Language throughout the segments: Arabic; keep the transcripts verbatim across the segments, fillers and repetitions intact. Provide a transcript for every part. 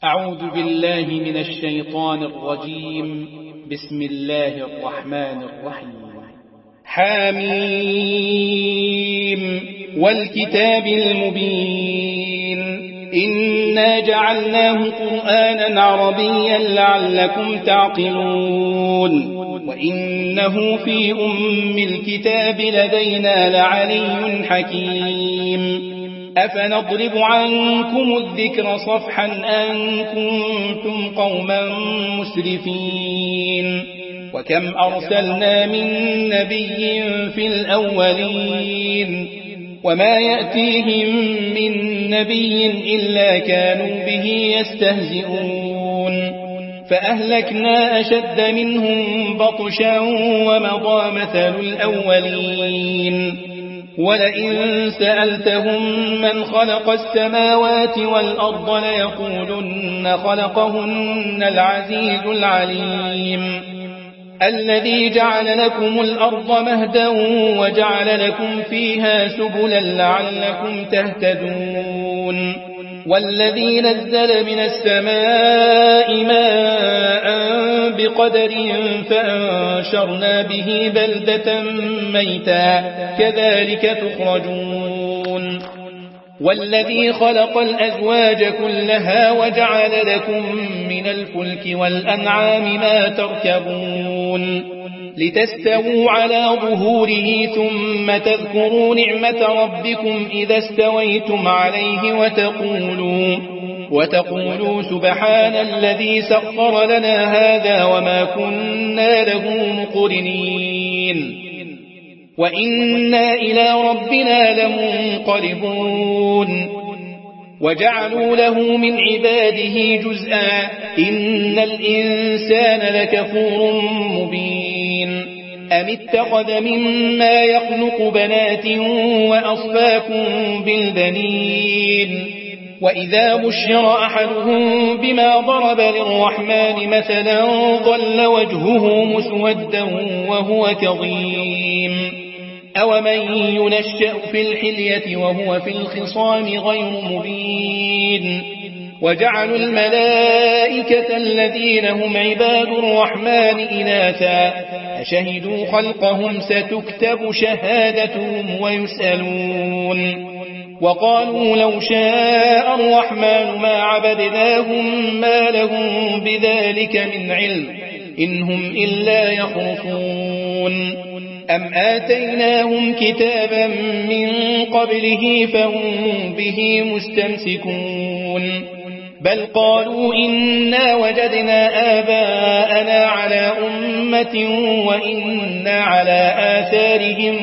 أعوذ بالله من الشيطان الرجيم. بسم الله الرحمن الرحيم. حميم والكتاب المبين إنا جعلناه قرآنا عربيا لعلكم تعقلون وإنه في أم الكتاب لدينا لعلي حكيم أفنضرب عنكم الذكر صفحا أن كنتم قوما مسرفين وكم أرسلنا من نبي في الأولين وما يأتيهم من نبي إلا كانوا به يستهزئون فأهلكنا أشد منهم بطشا ومضى مثل الأولين ولئن سألتهم من خلق السماوات والأرض ليقولن خلقهن العزيز العليم الذي جعل لكم الأرض مهدا وجعل لكم فيها سبلا لعلكم تهتدون والذي نزل من السماء ماء بقدر فأنشرنا به بلدة ميتا كذلك تخرجون والذي خلق الأزواج كلها وجعل لكم من الفلك والأنعام ما تركبون لتستووا على ظهوره ثم تذكروا نعمة ربكم إذا استويتم عليه وتقولوا وتقولوا سبحان الذي سخر لنا هذا وما كنا له مقرنين وإنا إلى ربنا لمنقلبون وجعلوا له من عباده جزءا إن الإنسان لكفور مبين أم اتخذ مما يخلق بنات وأصفاكم بالبنين وإذا بشر أحدهم بما ضرب للرحمن مثلا ظل وجهه مسودا وهو كظيم أومن ينشأ في الحلية وهو في الخصام غير مبين وجعلوا الملائكة الذين هم عباد الرحمن إناثا أشهدوا خلقهم ستكتب شهادتهم ويسألون وقالوا لو شاء الرحمن ما عبدناهم ما لهم بذلك من علم إن هم إلا يخرصون أم آتيناهم كتابا من قبله فهم به مستمسكون بل قالوا إنا وجدنا آباءنا على أمة وإنا على آثارهم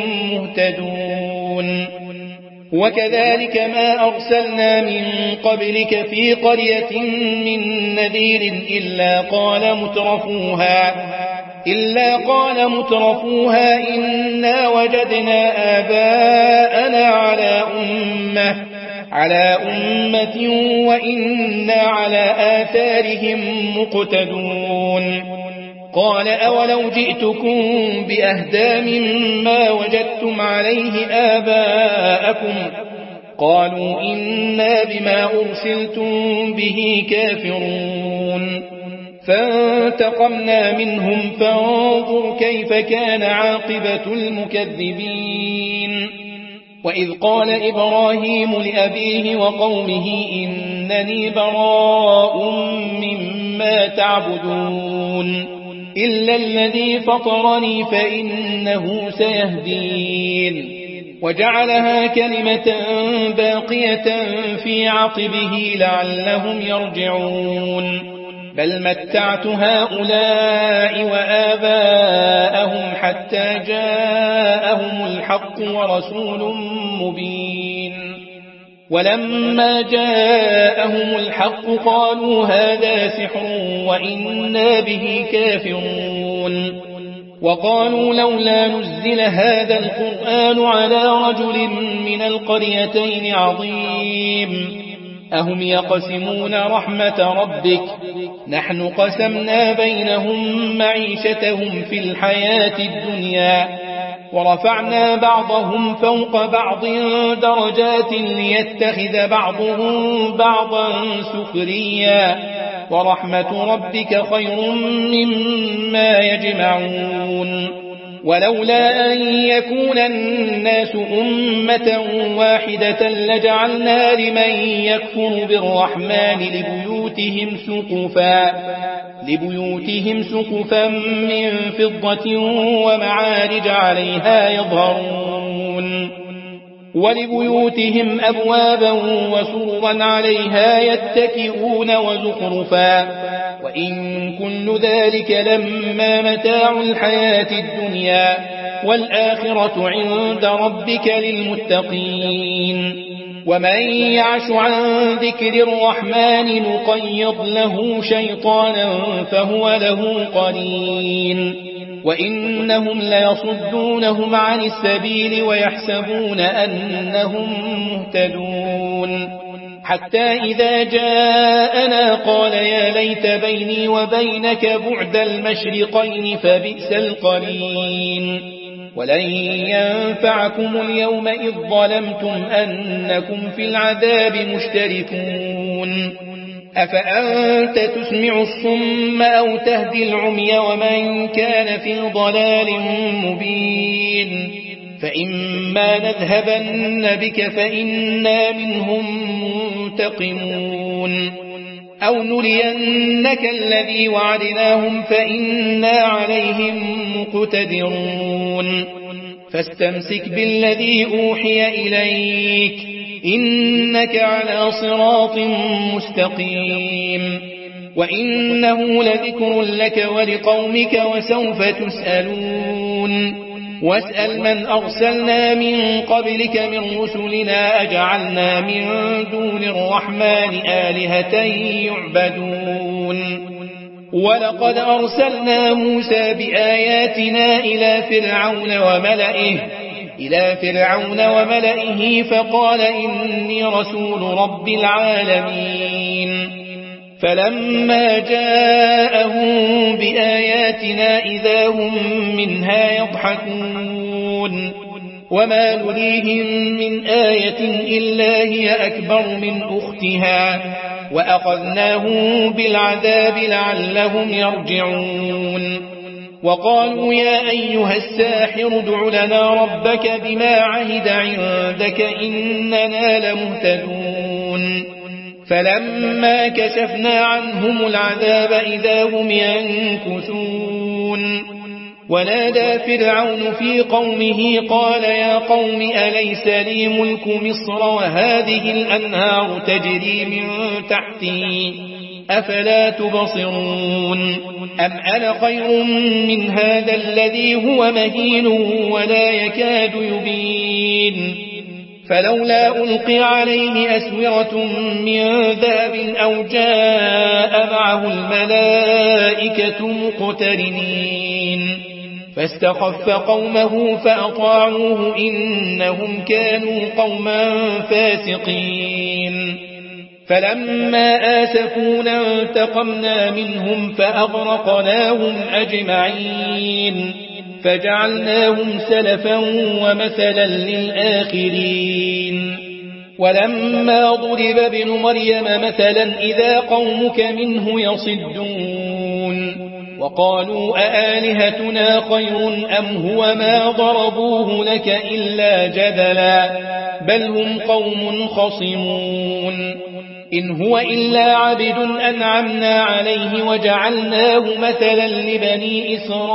مهتدون وكذلك ما أرسلنا من قبلك في قرية من نذير إلا قال مترفوها إلا قال مترفوها إنا وجدنا آباءنا على أمة على أمة وإنا على آثارهم مقتدون قال أولو جئتكم بأهدى مما وجدتم عليه آباءكم قالوا إنا بما أرسلتم به كافرون فانتقمنا منهم فانظر كيف كان عاقبة المكذبين وإذ قال إبراهيم لأبيه وقومه إنني براء مما تعبدون إلا الذي فطرني فإنه سيهدين وجعلها كلمة باقية في عقبه لعلهم يرجعون بل متعت هؤلاء وآباءهم حتى جاءهم الحق ورسول مبين ولما جاءهم الحق قالوا هذا سحر وإنا به كافرون وقالوا لولا نزل هذا القرآن على رجل من القريتين عظيم أهم يقسمون رحمة ربك نحن قسمنا بينهم معيشتهم في الحياة الدنيا ورفعنا بعضهم فوق بعض درجات ليتخذ بعضهم بعضا سخريا ورحمة ربك خير مما يجمعون ولولا أن يكون الناس أمة واحدة لجعلنا لمن يكفر بالرحمن لبيوتهم سقفا لبيوتهم سقفا من فضة ومعارج عليها يظهرون ولبيوتهم أبوابا وسررا عليها يتكئون وزخرفا وإن كل ذلك لما متاع الحياة الدنيا والآخرة عند ربك للمتقين ومن يعش عن ذكر الرحمن نقيض له شيطانا فهو له قرين وإنهم ليصدونهم عن السبيل ويحسبون أنهم مهتدون حتى إذا جاءنا قال يا ليت بيني وبينك بعد المشرقين فبئس القرين ولن ينفعكم اليوم إذ ظلمتم أنكم في العذاب مشتركون أفأنت تسمع الصم أو تهدي العمي ومن كان في ضلال مبين فإما نذهبن بك فإنا منهم منتقمون أو نرينك الذي وعدناهم فإنا عليهم مقتدرون فاستمسك بالذي أوحي إليك إنك على صراط مستقيم وإنه لذكر لك ولقومك وسوف تسألون واسأل من أرسلنا من قبلك من رسلنا أجعلنا من دون الرحمن آلهة يعبدون ولقد أرسلنا موسى بآياتنا إلى فرعون وملئه إلى فرعون وملئه فقال إني رسول رب العالمين فلما جاءهم بآياتنا إذا هم منها يضحكون وما نريهم من آية إلا هي أكبر من أختها وأخذناهم بالعذاب لعلهم يرجعون وقالوا يا أيها الساحر ادع لنا ربك بما عهد عندك إننا لمهتدون فلما كشفنا عنهم العذاب إذا هم ينكثون ونادى فرعون في قومه قال يا قوم أليس لي ملك مصر وهذه الأنهار تجري من تحتي أفلا تبصرون أم أنا خير من هذا الذي هو مهين ولا يكاد يبين فلولا ألقي عليه أسورة من ذهب أو جاء معه الملائكة مقترنين فاستخف قومه فأطاعوه إنهم كانوا قوما فاسقين فلما آسفونا انتقمنا منهم فأغرقناهم أجمعين فجعلناهم سلفا ومثلا للآخرين ولما ضرب ابن مريم مثلا إذا قومك منه يصدون وقالوا أآلهتنا خير أم هو ما ضربوه لك إلا جدلا بل هم قوم خصمون إن هو إلا عبد أنعمنا عليه وجعلناه مثلا لبني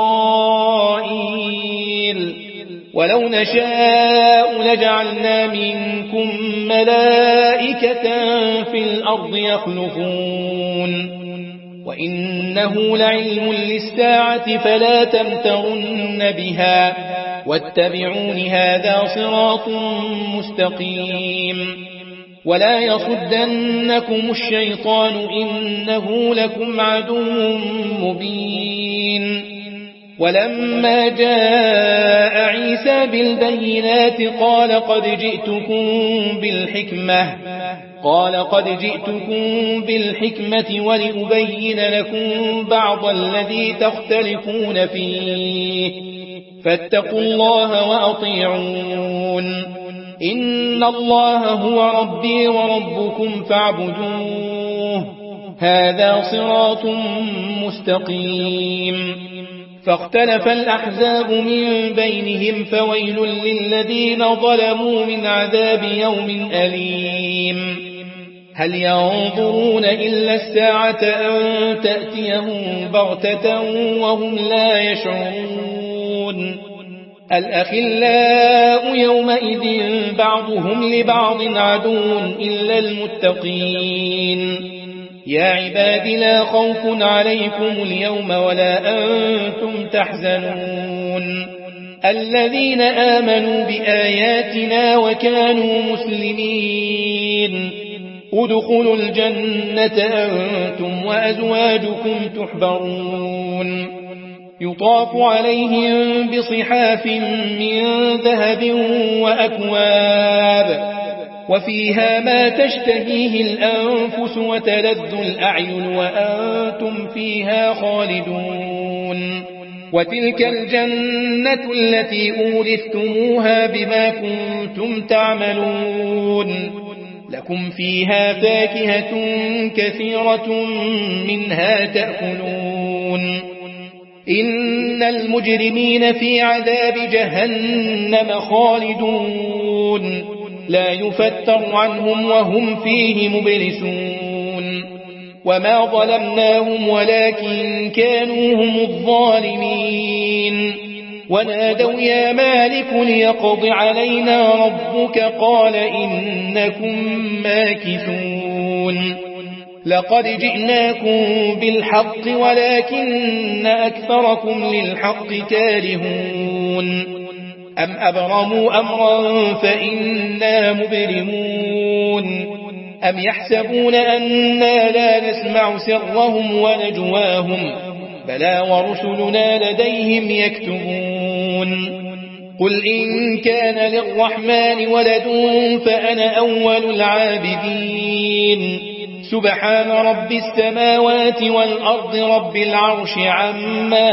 إسرائيل ولو نشاء لجعلنا منكم ملائكة في الأرض يخلفون وإنه لعلم للساعة فلا تمترن بها واتبعون هذا صراط مستقيم ولا يصدنكم الشيطان إنه لكم عدو مبين ولما جاء عيسى بالبينات قال قد جئتكم بالحكمة قال قد جئتكم بالحكمة ولأبين لكم بعض الذي تختلفون فيه فاتقوا الله وأطيعون إن الله هو ربي وربكم فاعبدوه هذا صراط مستقيم فاختلف الأحزاب من بينهم فويل للذين ظلموا من عذاب يوم أليم هل ينظرون إلا الساعة أن تأتيهم بغتة وهم لا يشعرون الأخلاء يومئذ بعضهم لبعض عدو إلا المتقين يا عباد لا خوف عليكم اليوم ولا أنتم تحزنون الذين آمنوا بآياتنا وكانوا مسلمين ادخلوا الجنة أنتم وأزواجكم تحبرون يطاف عليهم بصحاف من ذهب وأكواب وفيها ما تشتهيه الأنفس وتلذ الأعين وأنتم فيها خالدون وتلك الجنة التي أورثتموها بما كنتم تعملون لكم فيها فاكهة كثيرة منها تأكلون إن المجرمين في عذاب جهنم خالدون لا يفتر عنهم وهم فيه مبلسون وما ظلمناهم ولكن كانوا هم الظالمين ونادوا يا مالك ليقض علينا ربك قال إنكم ماكثون لقد جئناكم بالحق ولكن أكثركم للحق كارهون أم أبرموا أمرا فإنا مبرمون أم يحسبون أننا لا نسمع سرهم ونجواهم بلى ورسلنا لديهم يكتبون قل إن كان للرحمن ولد فأنا أول العابدين سبحان رب السماوات والأرض رب العرش عما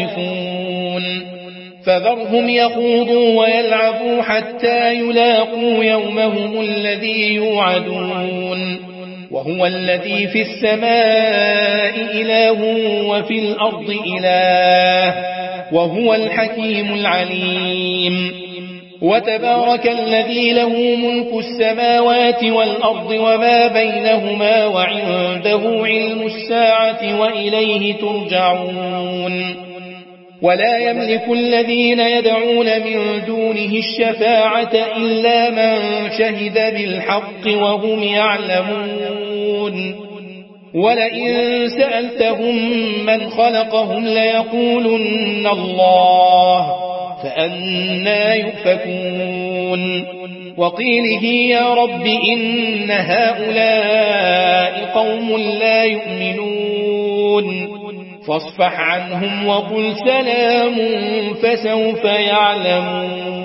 يصفون فذرهم يخوضوا ويلعبوا حتى يلاقوا يومهم الذي يوعدون وهو الذي في السماء إله وفي الأرض إله وهو الحكيم العليم وتبارك الذي له ملك السماوات والأرض وما بينهما وعنده علم الساعة وإليه ترجعون ولا يملك الذين يدعون من دونه الشفاعة إلا من شهد بالحق وهم يعلمون ولئن سألتهم من خلقهم ليقولن الله فأنى يؤفكون وقيله يا رب إن هؤلاء قوم لا يؤمنون فاصفح عنهم وقل سلام فسوف يعلمون